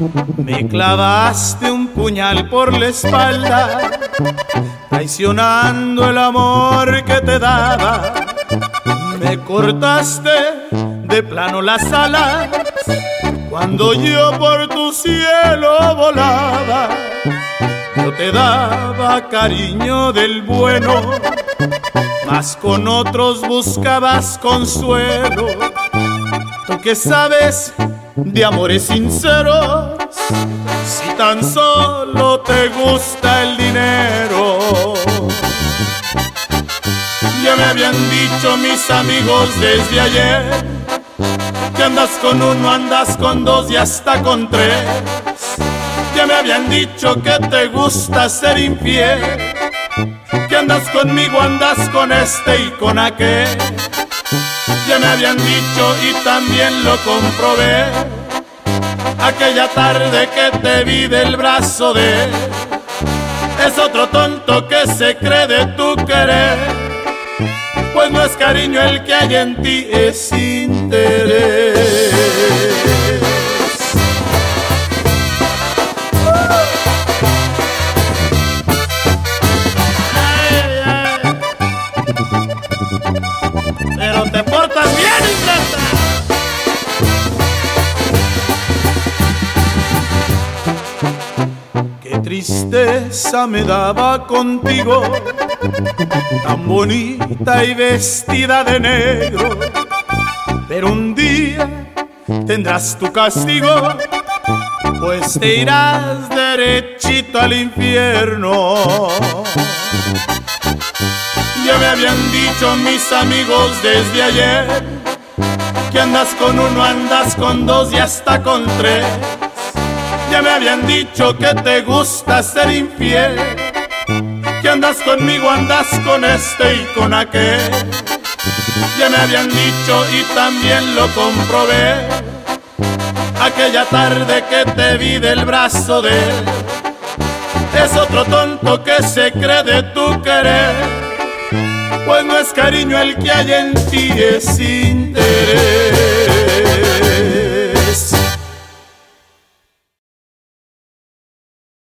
Me clavaste un puñal por la espalda, traicionando el amor que te daba. Me cortaste de plano las alas cuando yo por tu cielo volaba. Yo te daba cariño del bueno, mas con otros buscabas consuelo. Tú que sabes de amores sinceros, si tan solo te gusta el dinero. Ya me habían dicho mis amigos desde ayer que andas con uno, andas con dos y hasta con tres. Ya me habían dicho que te gusta ser infiel, que andas conmigo, andas con este y con aquel. Ya me habían dicho y también lo comprobé aquella tarde que te vi del brazo de él. Es otro tonto que se cree de tu querer, pues no es cariño el que hay en ti, es interés. Pero te portas bien, ingrata. Qué tristeza me daba contigo, tan bonita y vestida de negro. Pero un día tendrás tu castigo, pues te irás derechito al infierno. Ya me habían dicho mis amigos desde ayer que andas con uno, andas con dos y hasta con tres. Ya me habían dicho que te gusta ser infiel, que andas conmigo, andas con este y con aquel. Ya me habían dicho y también lo comprobé aquella tarde que te vi del brazo de él. Es otro tonto que se cree de tu querer, pues no es cariño el que hay en ti, es interés.